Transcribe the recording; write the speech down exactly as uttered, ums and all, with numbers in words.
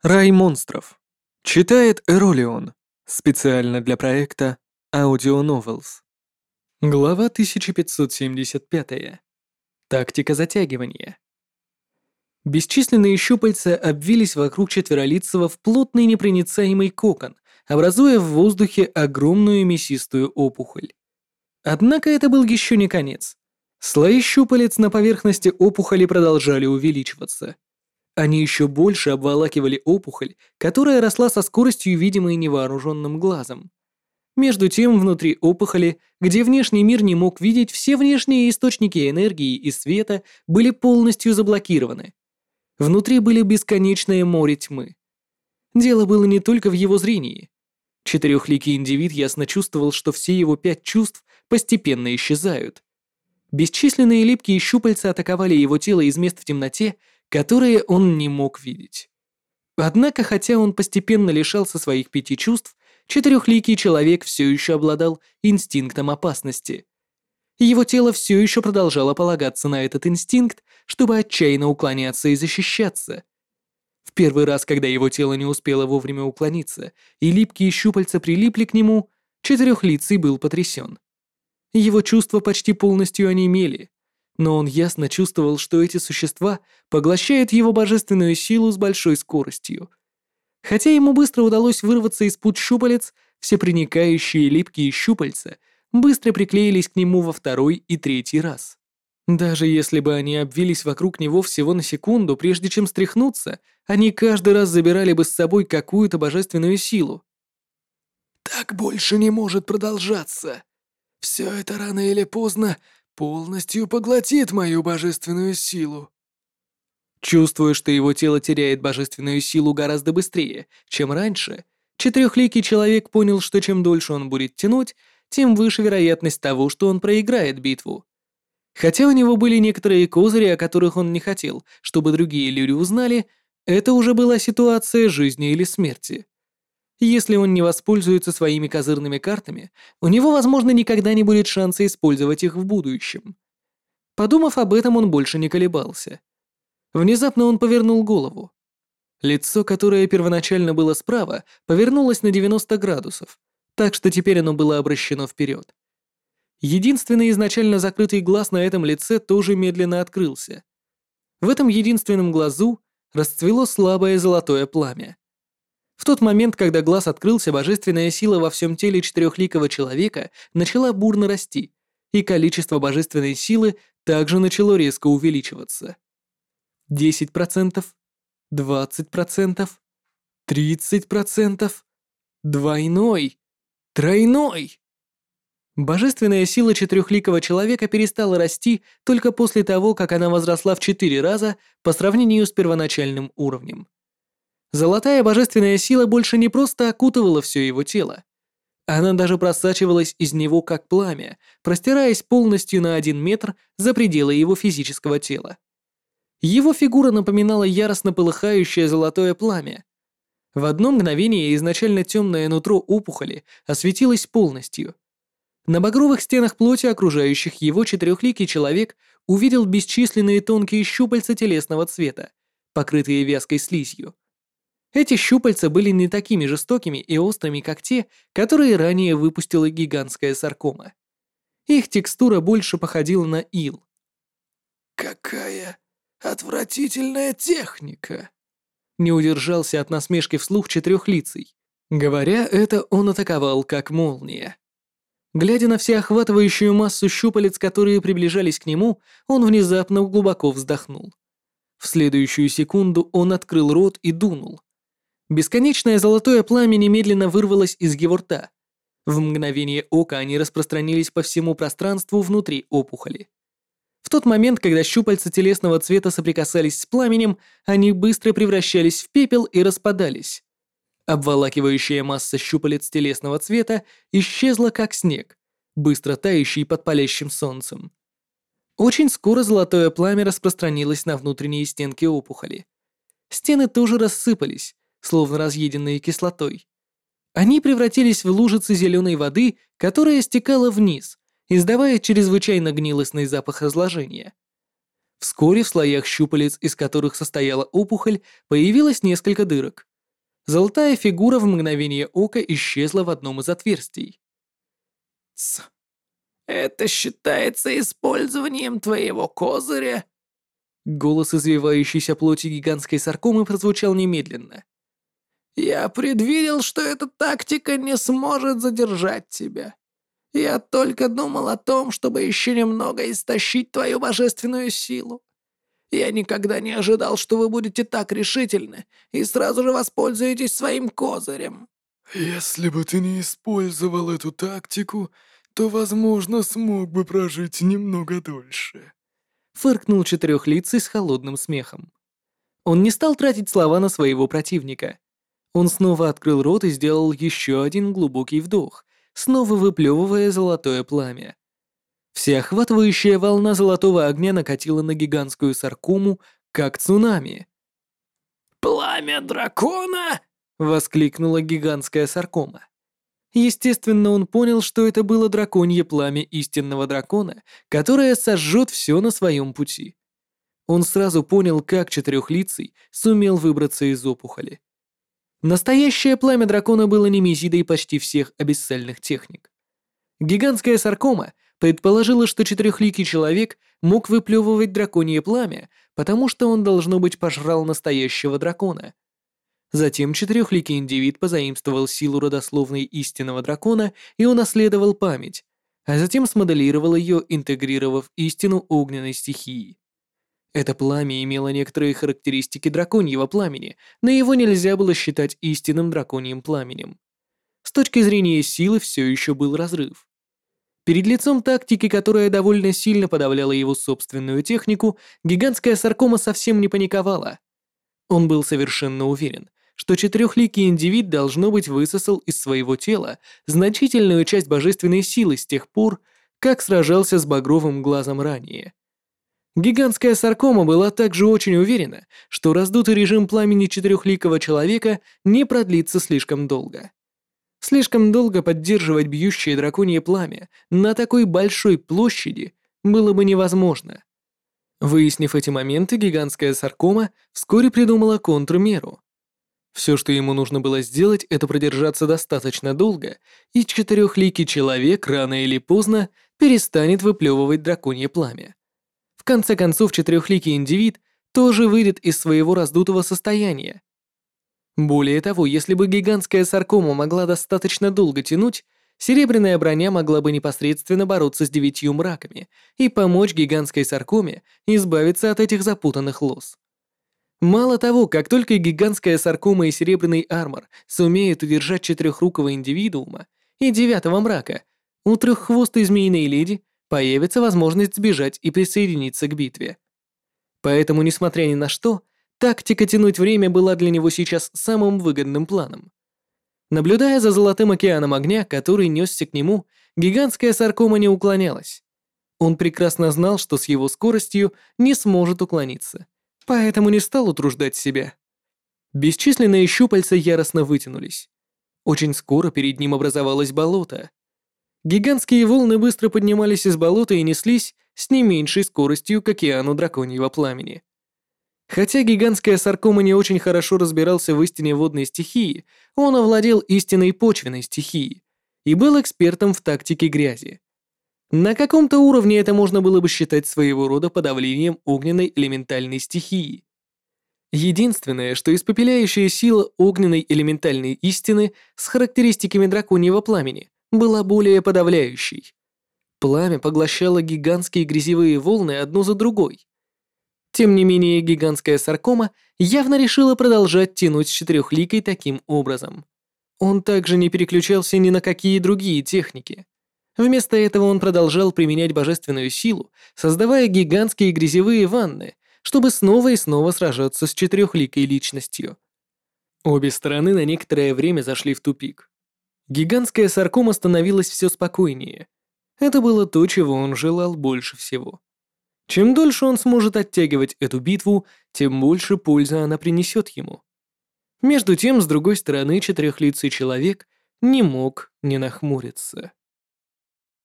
Рай монстров. Читает Эролион. Специально для проекта Audio Novels. Глава тысяча пятьсот семьдесят пять. Тактика затягивания. Бесчисленные щупальца обвились вокруг четверолицего в плотный непроницаемый кокон, образуя в воздухе огромную мясистую опухоль. Однако это был еще не конец. Слои щупалец на поверхности опухоли продолжали увеличиваться. Они еще больше обволакивали опухоль, которая росла со скоростью, видимой невооруженным глазом. Между тем, внутри опухоли, где внешний мир не мог видеть, все внешние источники энергии и света были полностью заблокированы. Внутри были бесконечное море тьмы. Дело было не только в его зрении. Четырехликий индивид ясно чувствовал, что все его пять чувств постепенно исчезают. Бесчисленные липкие щупальца атаковали его тело из мест в темноте, которые он не мог видеть. Однако, хотя он постепенно лишался своих пяти чувств, четырехликий человек все еще обладал инстинктом опасности. Его тело все еще продолжало полагаться на этот инстинкт, чтобы отчаянно уклоняться и защищаться. В первый раз, когда его тело не успело вовремя уклониться, и липкие щупальца прилипли к нему, четырехлицый был потрясен. Его чувства почти полностью онемели, но он ясно чувствовал, что эти существа поглощают его божественную силу с большой скоростью. Хотя ему быстро удалось вырваться из пут щупалец, все проникающие липкие щупальца быстро приклеились к нему во второй и третий раз. Даже если бы они обвились вокруг него всего на секунду, прежде чем стряхнуться, они каждый раз забирали бы с собой какую-то божественную силу. «Так больше не может продолжаться. Все это рано или поздно полностью поглотит мою божественную силу». Чувствуя, что его тело теряет божественную силу гораздо быстрее, чем раньше, четырехликий человек понял, что чем дольше он будет тянуть, тем выше вероятность того, что он проиграет битву. Хотя у него были некоторые козыри, о которых он не хотел, чтобы другие люди узнали, это уже была ситуация жизни или смерти. Если он не воспользуется своими козырными картами, у него, возможно, никогда не будет шанса использовать их в будущем. Подумав об этом, он больше не колебался. Внезапно он повернул голову. Лицо, которое первоначально было справа, повернулось на девяносто градусов, так что теперь оно было обращено вперед. Единственный изначально закрытый глаз на этом лице тоже медленно открылся. В этом единственном глазу расцвело слабое золотое пламя. В тот момент, когда глаз открылся, божественная сила во всем теле четырехликого человека начала бурно расти, и количество божественной силы также начало резко увеличиваться. десять процентов, двадцать процентов, тридцать процентов, двойной, тройной. Божественная сила четырехликого человека перестала расти только после того, как она возросла в четыре раза по сравнению с первоначальным уровнем. Золотая божественная сила больше не просто окутывала все его тело. Она даже просачивалась из него как пламя, простираясь полностью на один метр за пределы его физического тела. Его фигура напоминала яростно полыхающее золотое пламя. В одно мгновение изначально темное нутро опухоли осветилось полностью. На багровых стенах плоти, окружающих его, четырехликий человек увидел бесчисленные тонкие щупальца телесного цвета, покрытые вязкой слизью. Эти щупальца были не такими жестокими и острыми, как те, которые ранее выпустила гигантская саркома. Их текстура больше походила на ил. «Какая отвратительная техника!» Не удержался от насмешки вслух четырехлицый. Говоря это, он атаковал как молния. Глядя на всеохватывающую массу щупалец, которые приближались к нему, он внезапно глубоко вздохнул. В следующую секунду он открыл рот и дунул. Бесконечное золотое пламя немедленно вырвалось из его рта. В мгновение ока они распространились по всему пространству внутри опухоли. В тот момент, когда щупальца телесного цвета соприкасались с пламенем, они быстро превращались в пепел и распадались. Обволакивающая масса щупалец телесного цвета исчезла как снег, быстро тающий под палящим солнцем. Очень скоро золотое пламя распространилось на внутренние стенки опухоли. Стены тоже рассыпались, словно разъеденные кислотой. Они превратились в лужицы зеленой воды, которая стекала вниз, издавая чрезвычайно гнилостный запах разложения. Вскоре в слоях щупалец, из которых состояла опухоль, появилось несколько дырок. Золотая фигура в мгновение ока исчезла в одном из отверстий. Тс. Это считается использованием твоего козыря? Голос извивающейся плоти гигантской саркомы прозвучал немедленно. Я предвидел, что эта тактика не сможет задержать тебя. Я только думал о том, чтобы еще немного истощить твою божественную силу. Я никогда не ожидал, что вы будете так решительны и сразу же воспользуетесь своим козырем. Если бы ты не использовал эту тактику, то, возможно, смог бы прожить немного дольше. Фыркнул четырехлицый с холодным смехом. Он не стал тратить слова на своего противника. Он снова открыл рот и сделал еще один глубокий вдох, снова выплевывая золотое пламя. Всеохватывающая волна золотого огня накатила на гигантскую саркому, как цунами. «Пламя дракона!» — воскликнула гигантская саркома. Естественно, он понял, что это было драконье пламя истинного дракона, которое сожжет все на своем пути. Он сразу понял, как четырехлицый сумел выбраться из опухоли. Настоящее пламя дракона было немезидой почти всех абиссальных техник. Гигантская саркома предположила, что четырехликий человек мог выплевывать драконье пламя, потому что он, должно быть, пожрал настоящего дракона. Затем четырехликий индивид позаимствовал силу родословной истинного дракона и унаследовал память, а затем смоделировал ее, интегрировав истину огненной стихии. Это пламя имело некоторые характеристики драконьего пламени, но его нельзя было считать истинным драконьим пламенем. С точки зрения силы все еще был разрыв. Перед лицом тактики, которая довольно сильно подавляла его собственную технику, гигантская саркома совсем не паниковала. Он был совершенно уверен, что четырехликий индивид, должно быть, высосал из своего тела значительную часть божественной силы с тех пор, как сражался с багровым глазом ранее. Гигантская саркома была также очень уверена, что раздутый режим пламени четырехликого человека не продлится слишком долго. Слишком долго поддерживать бьющее драконье пламя на такой большой площади было бы невозможно. Выяснив эти моменты, гигантская саркома вскоре придумала контрмеру. Все, что ему нужно было сделать, это продержаться достаточно долго, и четырехликий человек рано или поздно перестанет выплевывать драконье пламя. В конце концов, четырехликий индивид тоже выйдет из своего раздутого состояния. Более того, если бы гигантская саркома могла достаточно долго тянуть, серебряная броня могла бы непосредственно бороться с девятью мраками и помочь гигантской саркоме избавиться от этих запутанных лоз. Мало того, как только гигантская саркома и серебряный армор сумеют удержать четырехрукого индивидуума и девятого мрака, у треххвостой змеиной леди появится возможность сбежать и присоединиться к битве. Поэтому, несмотря ни на что, тактика тянуть время была для него сейчас самым выгодным планом. Наблюдая за золотым океаном огня, который несся к нему, гигантская саркома не уклонялась. Он прекрасно знал, что с его скоростью не сможет уклониться, поэтому не стал утруждать себя. Бесчисленные щупальца яростно вытянулись. Очень скоро перед ним образовалось болото. Гигантские волны быстро поднимались из болота и неслись с не меньшей скоростью к океану драконьего пламени. Хотя гигантская саркома не очень хорошо разбирался в истине водной стихии, он овладел истинной почвенной стихией и был экспертом в тактике грязи. На каком-то уровне это можно было бы считать своего рода подавлением огненной элементальной стихии. Единственное, что испепеляющая сила огненной элементальной истины с характеристиками драконьего пламени была более подавляющей. Пламя поглощало гигантские грязевые волны одну за другой. Тем не менее, гигантская саркома явно решила продолжать тянуть с четырехликой таким образом. Он также не переключался ни на какие другие техники. Вместо этого он продолжал применять божественную силу, создавая гигантские грязевые ванны, чтобы снова и снова сражаться с четырехликой личностью. Обе стороны на некоторое время зашли в тупик. Гигантская саркома становилась все спокойнее. Это было то, чего он желал больше всего. Чем дольше он сможет оттягивать эту битву, тем больше пользы она принесет ему. Между тем, с другой стороны, четырехлицый человек не мог не нахмуриться.